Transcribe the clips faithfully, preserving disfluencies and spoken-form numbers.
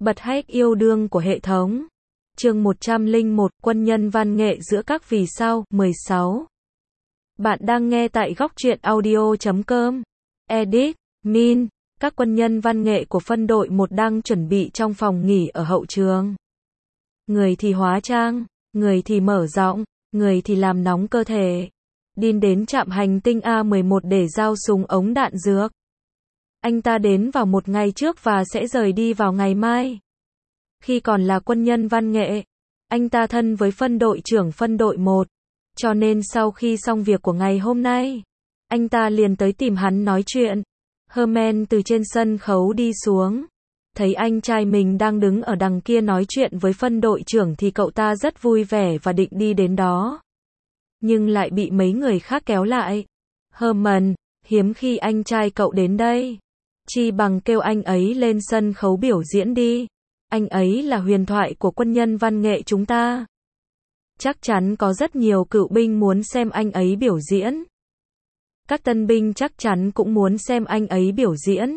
Bật hack yêu đương của hệ thống. Chương một trăm lẻ một, quân nhân văn nghệ giữa các vì sao, mười sáu. Bạn đang nghe tại góc truyện audio chấm com. Edit, Min, các quân nhân văn nghệ của phân đội một đang chuẩn bị trong phòng nghỉ ở hậu trường. Người thì hóa trang, người thì mở giọng, người thì làm nóng cơ thể. Dean đến trạm hành tinh A mười một để giao súng ống đạn dược. Anh ta đến vào một ngày trước và sẽ rời đi vào ngày mai. Khi còn là quân nhân văn nghệ, anh ta thân với phân đội trưởng phân đội một. Cho nên sau khi xong việc của ngày hôm nay, anh ta liền tới tìm hắn nói chuyện. Herman từ trên sân khấu đi xuống. Thấy anh trai mình đang đứng ở đằng kia nói chuyện với phân đội trưởng thì cậu ta rất vui vẻ và định đi đến đó. Nhưng lại bị mấy người khác kéo lại. Herman, hiếm khi anh trai cậu đến đây. Chi bằng kêu anh ấy lên sân khấu biểu diễn đi. Anh ấy là huyền thoại của quân nhân văn nghệ chúng ta. Chắc chắn có rất nhiều cựu binh muốn xem anh ấy biểu diễn. Các tân binh chắc chắn cũng muốn xem anh ấy biểu diễn.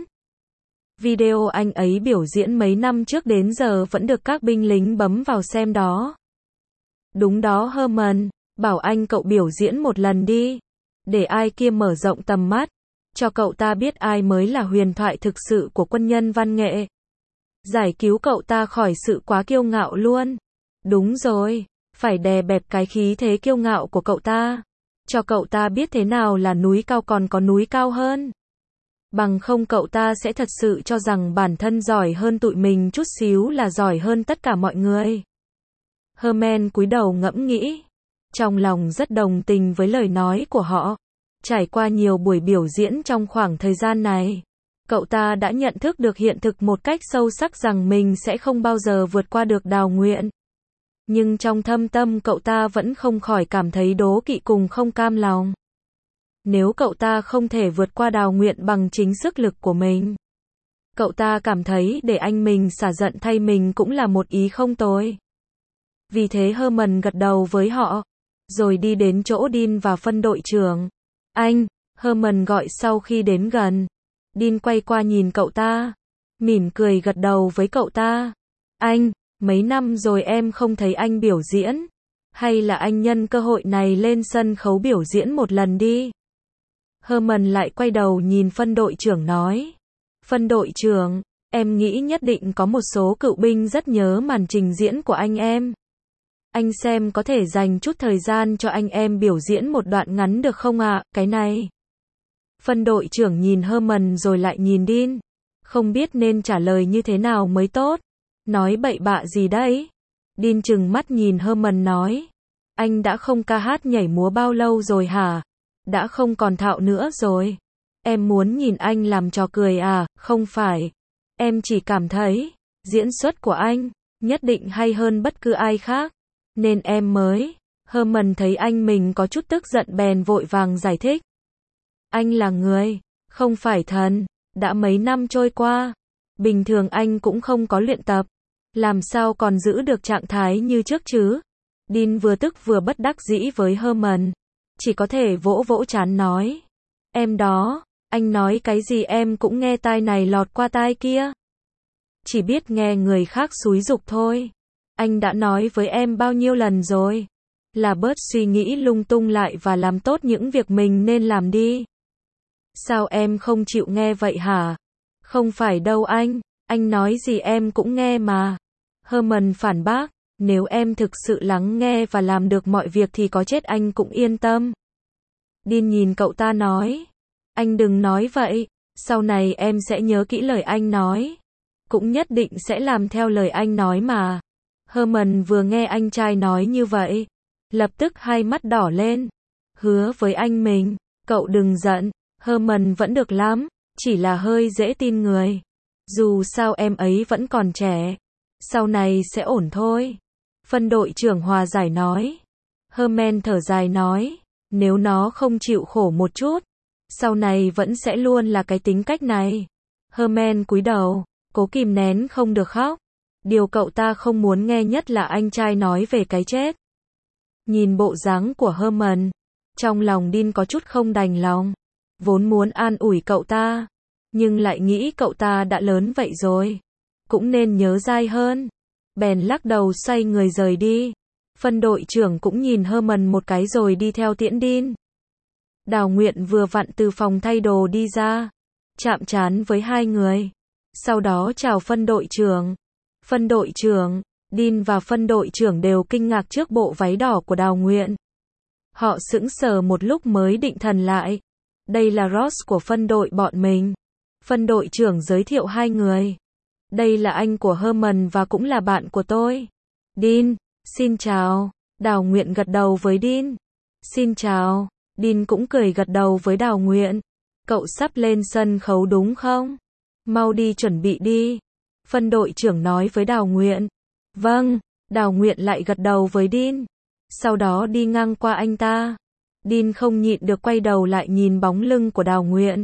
Video anh ấy biểu diễn mấy năm trước đến giờ vẫn được các binh lính bấm vào xem đó. Đúng đó Herman, bảo anh cậu biểu diễn một lần đi. Để ai kia mở rộng tầm mắt. Cho cậu ta biết ai mới là huyền thoại thực sự của quân nhân văn nghệ. Giải cứu cậu ta khỏi sự quá kiêu ngạo luôn. Đúng rồi, phải đè bẹp cái khí thế kiêu ngạo của cậu ta. Cho cậu ta biết thế nào là núi cao còn có núi cao hơn. Bằng không cậu ta sẽ thật sự cho rằng bản thân giỏi hơn tụi mình chút xíu là giỏi hơn tất cả mọi người. Herman cúi đầu ngẫm nghĩ. Trong lòng rất đồng tình với lời nói của họ. Trải qua nhiều buổi biểu diễn trong khoảng thời gian này, cậu ta đã nhận thức được hiện thực một cách sâu sắc rằng mình sẽ không bao giờ vượt qua được Đào Nguyện. Nhưng trong thâm tâm cậu ta vẫn không khỏi cảm thấy đố kỵ cùng không cam lòng. Nếu cậu ta không thể vượt qua Đào Nguyện bằng chính sức lực của mình, cậu ta cảm thấy để anh mình xả giận thay mình cũng là một ý không tồi. Vì thế Herman gật đầu với họ, rồi đi đến chỗ Dean và phân đội trưởng. Anh, Herman gọi sau khi đến gần. Dean quay qua nhìn cậu ta, mỉm cười gật đầu với cậu ta. Anh, mấy năm rồi em không thấy anh biểu diễn. Hay là anh nhân cơ hội này lên sân khấu biểu diễn một lần đi. Herman lại quay đầu nhìn phân đội trưởng nói. Phân đội trưởng, em nghĩ nhất định có một số cựu binh rất nhớ màn trình diễn của anh em. Anh xem có thể dành chút thời gian cho anh em biểu diễn một đoạn ngắn được không ạ, à? Cái này. Phân đội trưởng nhìn Herman rồi lại nhìn Dean. Không biết nên trả lời như thế nào mới tốt. Nói bậy bạ gì đấy? Dean trừng mắt nhìn Herman nói. Anh đã không ca hát nhảy múa bao lâu rồi hả? Đã không còn thạo nữa rồi. Em muốn nhìn anh làm trò cười à? Không phải. Em chỉ cảm thấy, diễn xuất của anh, nhất định hay hơn bất cứ ai khác. Nên em mới. Herman thấy anh mình có chút tức giận bèn vội vàng giải thích. Anh là người, không phải thần. Đã mấy năm trôi qua, bình thường anh cũng không có luyện tập. Làm sao còn giữ được trạng thái như trước chứ? Dean vừa tức vừa bất đắc dĩ với Herman. Chỉ có thể vỗ vỗ trán nói. Em đó, anh nói cái gì em cũng nghe tai này lọt qua tai kia. Chỉ biết nghe người khác xúi giục thôi. Anh đã nói với em bao nhiêu lần rồi. Là bớt suy nghĩ lung tung lại và làm tốt những việc mình nên làm đi. Sao em không chịu nghe vậy hả? Không phải đâu anh, anh nói gì em cũng nghe mà. Herman phản bác, nếu em thực sự lắng nghe và làm được mọi việc thì có chết anh cũng yên tâm. Dean nhìn cậu ta nói, anh đừng nói vậy, sau này em sẽ nhớ kỹ lời anh nói. Cũng nhất định sẽ làm theo lời anh nói mà. Herman vừa nghe anh trai nói như vậy, lập tức hai mắt đỏ lên. Hứa với anh mình, cậu đừng giận. Herman vẫn được lắm, chỉ là hơi dễ tin người. Dù sao em ấy vẫn còn trẻ. Sau này sẽ ổn thôi. Phân đội trưởng hòa giải nói. Herman thở dài nói. Nếu nó không chịu khổ một chút, sau này vẫn sẽ luôn là cái tính cách này. Herman cúi đầu, cố kìm nén không được khóc. Điều cậu ta không muốn nghe nhất là anh trai nói về cái chết. Nhìn bộ dáng của Herman, trong lòng Dean có chút không đành lòng. Vốn muốn an ủi cậu ta, nhưng lại nghĩ cậu ta đã lớn vậy rồi. cũng nên nhớ dai hơn. Bèn lắc đầu xoay người rời đi. Phân đội trưởng cũng nhìn Herman một cái rồi đi theo tiễn Dean. Đào Nguyện vừa vặn từ phòng thay đồ đi ra, chạm trán với hai người. Sau đó chào phân đội trưởng. Phân đội trưởng, Dean và phân đội trưởng đều kinh ngạc trước bộ váy đỏ của Đào Nguyện. Họ sững sờ một lúc mới định thần lại. Đây là Ross của phân đội bọn mình. Phân đội trưởng giới thiệu hai người. Đây là anh của Herman và cũng là bạn của tôi. Dean, xin chào. Đào Nguyện gật đầu với Dean. Xin chào. Dean cũng cười gật đầu với Đào Nguyện. Cậu sắp lên sân khấu đúng không? Mau đi chuẩn bị đi. Phân đội trưởng nói với Đào Nguyện. Vâng. Đào Nguyện lại gật đầu với Dean. Sau đó đi ngang qua anh ta. Dean không nhịn được quay đầu lại nhìn bóng lưng của Đào Nguyện.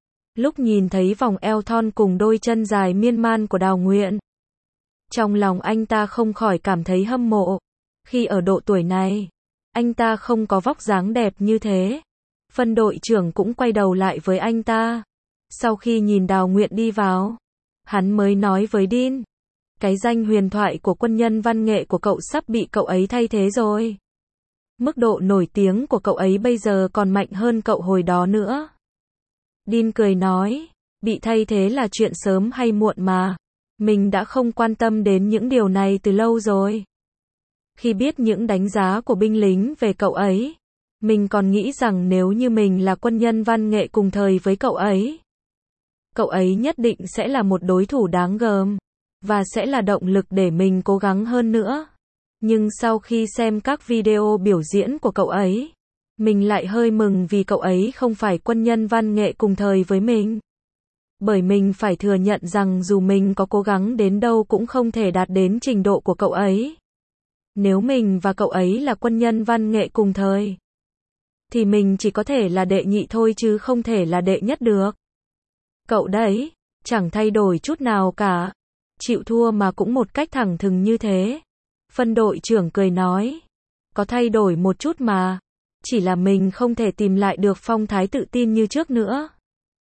Lúc nhìn thấy vòng eo thon cùng đôi chân dài miên man của Đào Nguyện, trong lòng anh ta không khỏi cảm thấy hâm mộ. Khi ở độ tuổi này, anh ta không có vóc dáng đẹp như thế. Phân đội trưởng cũng quay đầu lại với anh ta. Sau khi nhìn Đào Nguyện đi vào, hắn mới nói với Dean. Cái danh huyền thoại của quân nhân văn nghệ của cậu sắp bị cậu ấy thay thế rồi. Mức độ nổi tiếng của cậu ấy bây giờ còn mạnh hơn cậu hồi đó nữa. Dean cười nói, bị thay thế là chuyện sớm hay muộn mà. Mình đã không quan tâm đến những điều này từ lâu rồi. Khi biết những đánh giá của binh lính về cậu ấy, mình còn nghĩ rằng nếu như mình là quân nhân văn nghệ cùng thời với cậu ấy, cậu ấy nhất định sẽ là một đối thủ đáng gờm, và sẽ là động lực để mình cố gắng hơn nữa. Nhưng sau khi xem các video biểu diễn của cậu ấy, mình lại hơi mừng vì cậu ấy không phải quân nhân văn nghệ cùng thời với mình. Bởi mình phải thừa nhận rằng dù mình có cố gắng đến đâu cũng không thể đạt đến trình độ của cậu ấy. Nếu mình và cậu ấy là quân nhân văn nghệ cùng thời, thì mình chỉ có thể là đệ nhị thôi chứ không thể là đệ nhất được. Cậu đấy, chẳng thay đổi chút nào cả. Chịu thua mà cũng một cách thẳng thừng như thế. Phân đội trưởng cười nói. Có thay đổi một chút mà. Chỉ là mình không thể tìm lại được phong thái tự tin như trước nữa.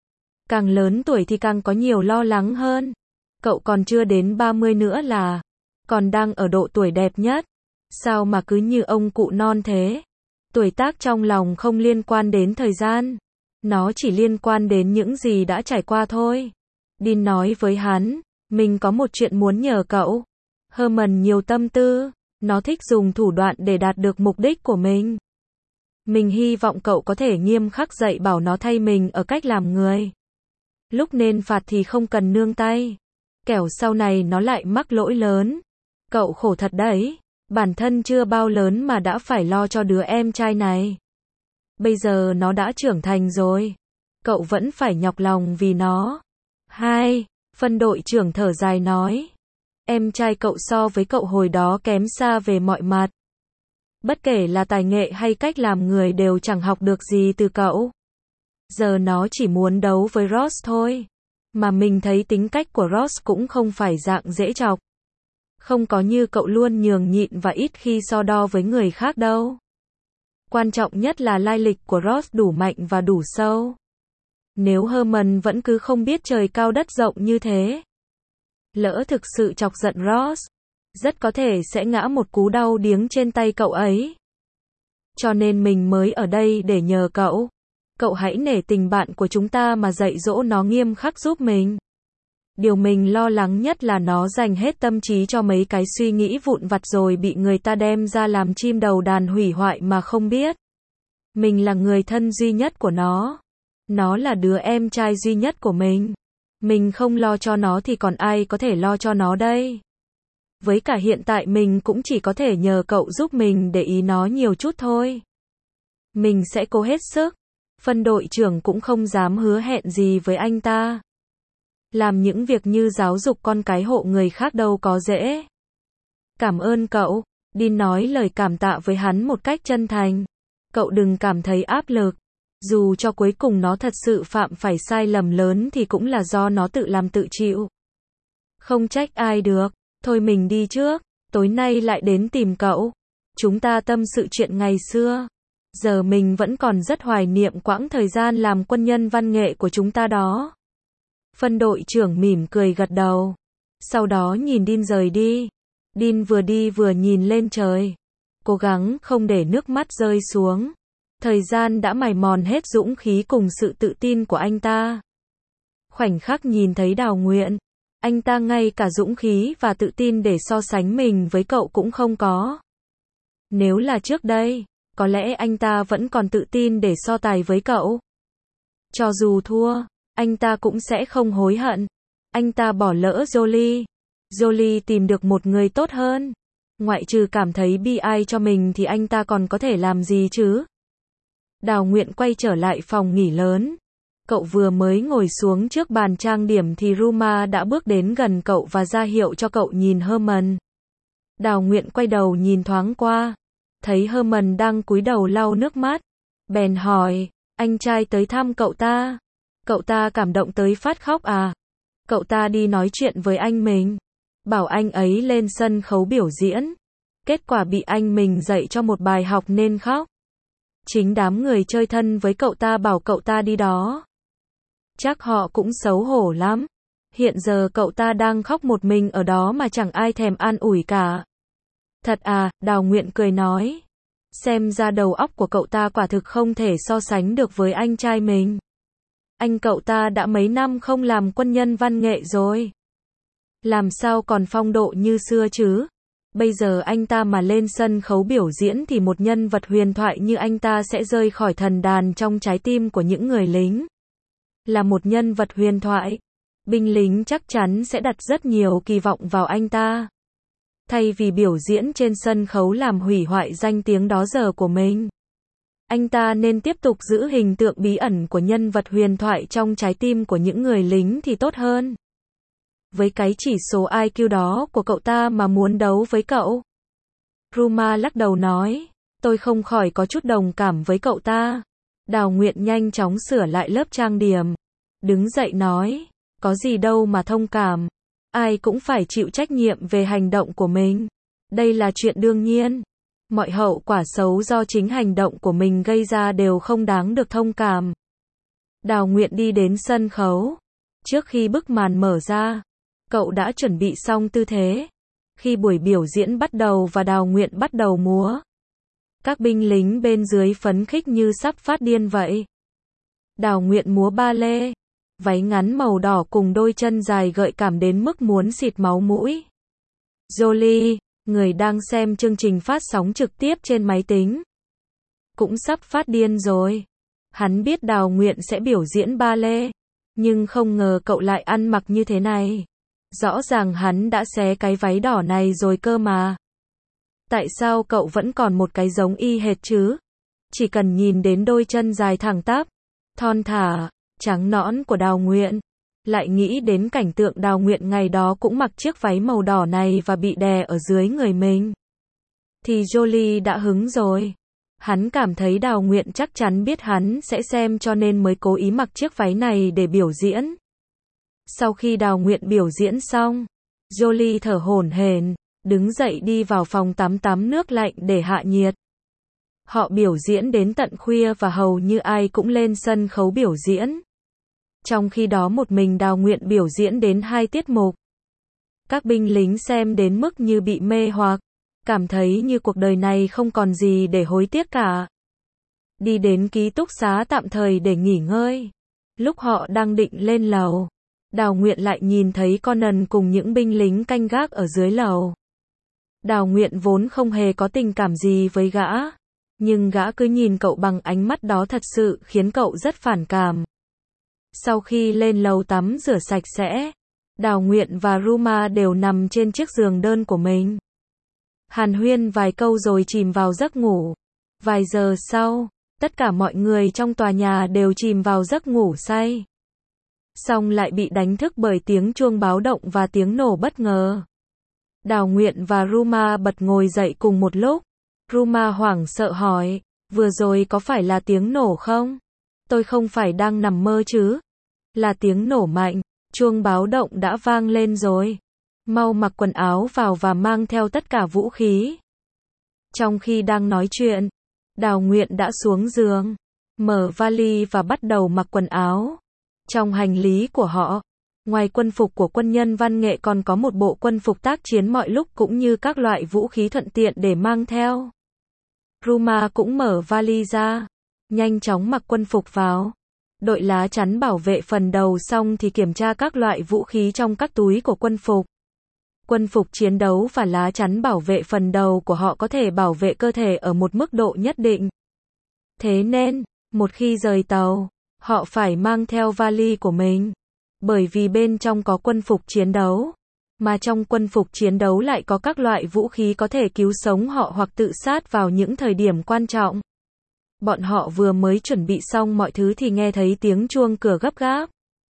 Càng lớn tuổi thì càng có nhiều lo lắng hơn. Cậu còn chưa đến ba mươi nữa là, còn đang ở độ tuổi đẹp nhất. Sao mà cứ như ông cụ non thế? Tuổi tác trong lòng không liên quan đến thời gian. Nó chỉ liên quan đến những gì đã trải qua thôi. Dean nói với hắn, mình có một chuyện muốn nhờ cậu. Herman nhiều tâm tư, nó thích dùng thủ đoạn để đạt được mục đích của mình. Mình hy vọng cậu có thể nghiêm khắc dạy bảo nó thay mình ở cách làm người. Lúc nên phạt thì không cần nương tay. Kẻo sau này nó lại mắc lỗi lớn. Cậu khổ thật đấy. Bản thân chưa bao lớn mà đã phải lo cho đứa em trai này. Bây giờ nó đã trưởng thành rồi. Cậu vẫn phải nhọc lòng vì nó. Hai, phân đội trưởng thở dài nói. Em trai cậu so với cậu hồi đó kém xa về mọi mặt. Bất kể là tài nghệ hay cách làm người đều chẳng học được gì từ cậu. Giờ nó chỉ muốn đấu với Ross thôi. Mà mình thấy tính cách của Ross cũng không phải dạng dễ chọc. Không có như cậu luôn nhường nhịn và ít khi so đo với người khác đâu. Quan trọng nhất là lai lịch của Ross đủ mạnh và đủ sâu. Nếu Herman vẫn cứ không biết trời cao đất rộng như thế, lỡ thực sự chọc giận Ross, rất có thể sẽ ngã một cú đau điếng trên tay cậu ấy. Cho nên mình mới ở đây để nhờ cậu. Cậu hãy nể tình bạn của chúng ta mà dạy dỗ nó nghiêm khắc giúp mình. Điều mình lo lắng nhất là nó dành hết tâm trí cho mấy cái suy nghĩ vụn vặt rồi bị người ta đem ra làm chim đầu đàn hủy hoại mà không biết. Mình là người thân duy nhất của nó. Nó là đứa em trai duy nhất của mình. Mình không lo cho nó thì còn ai có thể lo cho nó đây. Với cả hiện tại mình cũng chỉ có thể nhờ cậu giúp mình để ý nó nhiều chút thôi. Mình sẽ cố hết sức. Phân đội trưởng cũng không dám hứa hẹn gì với anh ta. Làm những việc như giáo dục con cái hộ người khác đâu có dễ. Cảm ơn cậu. Dean nói lời cảm tạ với hắn một cách chân thành. Cậu đừng cảm thấy áp lực. Dù cho cuối cùng nó thật sự phạm phải sai lầm lớn thì cũng là do nó tự làm tự chịu. Không trách ai được. Thôi mình đi trước. Tối nay lại đến tìm cậu. Chúng ta tâm sự chuyện ngày xưa. Giờ mình vẫn còn rất hoài niệm quãng thời gian làm quân nhân văn nghệ của chúng ta đó. Phân đội trưởng mỉm cười gật đầu. Sau đó nhìn Dean rời đi. Dean vừa đi vừa nhìn lên trời, cố gắng không để nước mắt rơi xuống. Thời gian đã mài mòn hết dũng khí cùng sự tự tin của anh ta. Khoảnh khắc nhìn thấy Đào Nguyện, anh ta ngay cả dũng khí và tự tin để so sánh mình với cậu cũng không có. Nếu là trước đây, có lẽ anh ta vẫn còn tự tin để so tài với cậu. Cho dù thua, anh ta cũng sẽ không hối hận. Anh ta bỏ lỡ Jolie. Jolie tìm được một người tốt hơn. Ngoại trừ cảm thấy bi ai cho mình thì anh ta còn có thể làm gì chứ? Đào Nguyện quay trở lại phòng nghỉ lớn. Cậu vừa mới ngồi xuống trước bàn trang điểm thì Ruma đã bước đến gần cậu và ra hiệu cho cậu nhìn Herman. Đào Nguyện quay đầu nhìn thoáng qua, thấy Herman đang cúi đầu lau nước mắt. Bèn hỏi, anh trai tới thăm cậu ta. Cậu ta cảm động tới phát khóc à? Cậu ta đi nói chuyện với anh mình, bảo anh ấy lên sân khấu biểu diễn. Kết quả bị anh mình dạy cho một bài học nên khóc. Chính đám người chơi thân với cậu ta bảo cậu ta đi đó. Chắc họ cũng xấu hổ lắm. Hiện giờ cậu ta đang khóc một mình ở đó mà chẳng ai thèm an ủi cả. Thật à, Đào Nguyện cười nói. Xem ra đầu óc của cậu ta quả thực không thể so sánh được với anh trai mình. Anh cậu ta đã mấy năm không làm quân nhân văn nghệ rồi. Làm sao còn phong độ như xưa chứ? Bây giờ anh ta mà lên sân khấu biểu diễn thì một nhân vật huyền thoại như anh ta sẽ rơi khỏi thần đàn trong trái tim của những người lính. Là một nhân vật huyền thoại, binh lính chắc chắn sẽ đặt rất nhiều kỳ vọng vào anh ta. Thay vì biểu diễn trên sân khấu làm hủy hoại danh tiếng đó giờ của mình, anh ta nên tiếp tục giữ hình tượng bí ẩn của nhân vật huyền thoại trong trái tim của những người lính thì tốt hơn. Với cái chỉ số i kiu đó của cậu ta mà muốn đấu với cậu. Ruma lắc đầu nói, tôi không khỏi có chút đồng cảm với cậu ta. Đào Nguyện nhanh chóng sửa lại lớp trang điểm. Đứng dậy nói, có gì đâu mà thông cảm. Ai cũng phải chịu trách nhiệm về hành động của mình. Đây là chuyện đương nhiên. Mọi hậu quả xấu do chính hành động của mình gây ra đều không đáng được thông cảm. Đào Nguyện đi đến sân khấu. Trước khi bức màn mở ra, cậu đã chuẩn bị xong tư thế. Khi buổi biểu diễn bắt đầu và Đào Nguyện bắt đầu múa, các binh lính bên dưới phấn khích như sắp phát điên vậy. Đào Nguyện múa ba lê, váy ngắn màu đỏ cùng đôi chân dài gợi cảm đến mức muốn xịt máu mũi. Jolie, người đang xem chương trình phát sóng trực tiếp trên máy tính, cũng sắp phát điên rồi. Hắn biết Đào Nguyện sẽ biểu diễn ba lê, nhưng không ngờ cậu lại ăn mặc như thế này. Rõ ràng hắn đã xé cái váy đỏ này rồi cơ mà. Tại sao cậu vẫn còn một cái giống y hệt chứ? Chỉ cần nhìn đến đôi chân dài thẳng tắp, thon thả, trắng nõn của Đào Nguyện, lại nghĩ đến cảnh tượng Đào Nguyện ngày đó cũng mặc chiếc váy màu đỏ này và bị đè ở dưới người mình, thì Jolie đã hứng rồi. Hắn cảm thấy Đào Nguyện chắc chắn biết hắn sẽ xem cho nên mới cố ý mặc chiếc váy này để biểu diễn. Sau khi Đào Nguyện biểu diễn xong, Jolie thở hổn hển, đứng dậy đi vào phòng tắm tắm nước lạnh để hạ nhiệt. Họ biểu diễn đến tận khuya và hầu như ai cũng lên sân khấu biểu diễn. Trong khi đó một mình Đào Nguyện biểu diễn đến hai tiết mục. Các binh lính xem đến mức như bị mê hoặc, cảm thấy như cuộc đời này không còn gì để hối tiếc cả. Đi đến ký túc xá tạm thời để nghỉ ngơi. Lúc họ đang định lên lầu, Đào Nguyện lại nhìn thấy Conan cùng những binh lính canh gác ở dưới lầu. Đào Nguyện vốn không hề có tình cảm gì với gã, nhưng gã cứ nhìn cậu bằng ánh mắt đó thật sự khiến cậu rất phản cảm. Sau khi lên lầu tắm rửa sạch sẽ, Đào Nguyện và Ruma đều nằm trên chiếc giường đơn của mình. Hàn huyên vài câu rồi chìm vào giấc ngủ. Vài giờ sau, tất cả mọi người trong tòa nhà đều chìm vào giấc ngủ say. Xong lại bị đánh thức bởi tiếng chuông báo động và tiếng nổ bất ngờ. Đào Nguyện và Ruma bật ngồi dậy cùng một lúc. Ruma hoảng sợ hỏi, vừa rồi có phải là tiếng nổ không? Tôi không phải đang nằm mơ chứ? Là tiếng nổ mạnh, chuông báo động đã vang lên rồi. Mau mặc quần áo vào và mang theo tất cả vũ khí. Trong khi đang nói chuyện, Đào Nguyện đã xuống giường, mở vali và bắt đầu mặc quần áo. Trong hành lý của họ, Ngoài quân phục của quân nhân văn nghệ còn có một bộ quân phục tác chiến mọi lúc cũng như các loại vũ khí thuận tiện để mang theo. Ruma cũng mở vali ra, nhanh chóng mặc quân phục vào. Đội lá chắn bảo vệ phần đầu xong thì kiểm tra các loại vũ khí trong các túi của quân phục. Quân phục chiến đấu và lá chắn bảo vệ phần đầu của họ có thể bảo vệ cơ thể ở một mức độ nhất định. Thế nên, một khi rời tàu, họ phải mang theo vali của mình. Bởi vì bên trong có quân phục chiến đấu, mà trong quân phục chiến đấu lại có các loại vũ khí có thể cứu sống họ hoặc tự sát vào những thời điểm quan trọng. Bọn họ vừa mới chuẩn bị xong mọi thứ thì nghe thấy tiếng chuông cửa gấp gáp.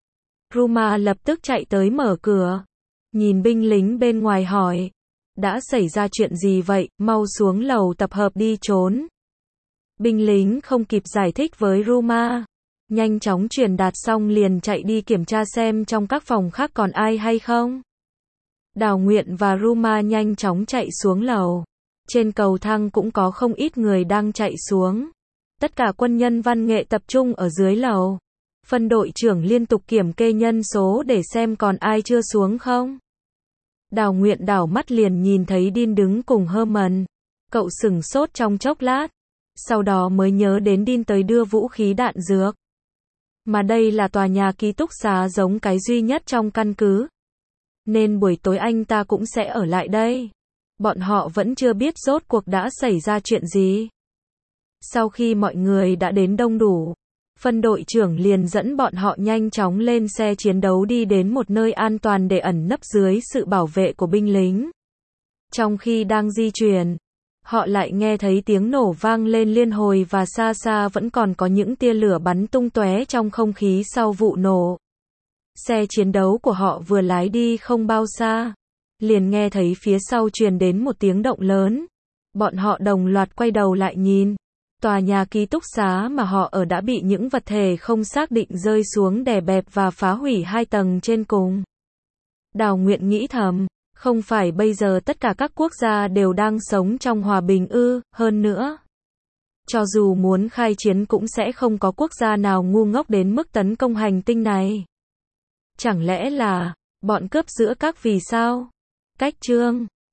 Ruma lập tức chạy tới mở cửa. Nhìn binh lính bên ngoài hỏi. Đã xảy ra chuyện gì vậy, mau xuống lầu tập hợp đi trốn. Binh lính không kịp giải thích với Ruma. Nhanh chóng truyền đạt xong liền chạy đi kiểm tra xem trong các phòng khác còn ai hay không. Đào Nguyện và Ruma nhanh chóng chạy xuống lầu. Trên cầu thang cũng có không ít người đang chạy xuống. Tất cả quân nhân văn nghệ tập trung ở dưới lầu. Phân đội trưởng liên tục kiểm kê nhân số để xem còn ai chưa xuống không. Đào Nguyện đảo mắt liền nhìn thấy Dean đứng cùng Herman. Cậu sửng sốt trong chốc lát. Sau đó mới nhớ đến Dean tới đưa vũ khí đạn dược. Mà đây là tòa nhà ký túc xá giống cái duy nhất trong căn cứ. Nên buổi tối anh ta cũng sẽ ở lại đây. Bọn họ vẫn chưa biết rốt cuộc đã xảy ra chuyện gì. Sau khi mọi người đã đến đông đủ, phân đội trưởng liền dẫn bọn họ nhanh chóng lên xe chiến đấu đi đến một nơi an toàn để ẩn nấp dưới sự bảo vệ của binh lính. Trong khi đang di chuyển, họ lại nghe thấy tiếng nổ vang lên liên hồi và xa xa vẫn còn có những tia lửa bắn tung tóe trong không khí sau vụ nổ. Xe chiến đấu của họ vừa lái đi không bao xa, liền nghe thấy phía sau truyền đến một tiếng động lớn. Bọn họ đồng loạt quay đầu lại nhìn. Tòa nhà ký túc xá mà họ ở đã bị những vật thể không xác định rơi xuống đè bẹp và phá hủy hai tầng trên cùng. Đào Nguyện nghĩ thầm, không phải bây giờ tất cả các quốc gia đều đang sống trong hòa bình ư, hơn nữa. Cho dù muốn khai chiến cũng sẽ không có quốc gia nào ngu ngốc đến mức tấn công hành tinh này. Chẳng lẽ là, bọn cướp giữa các vì sao? Cách chương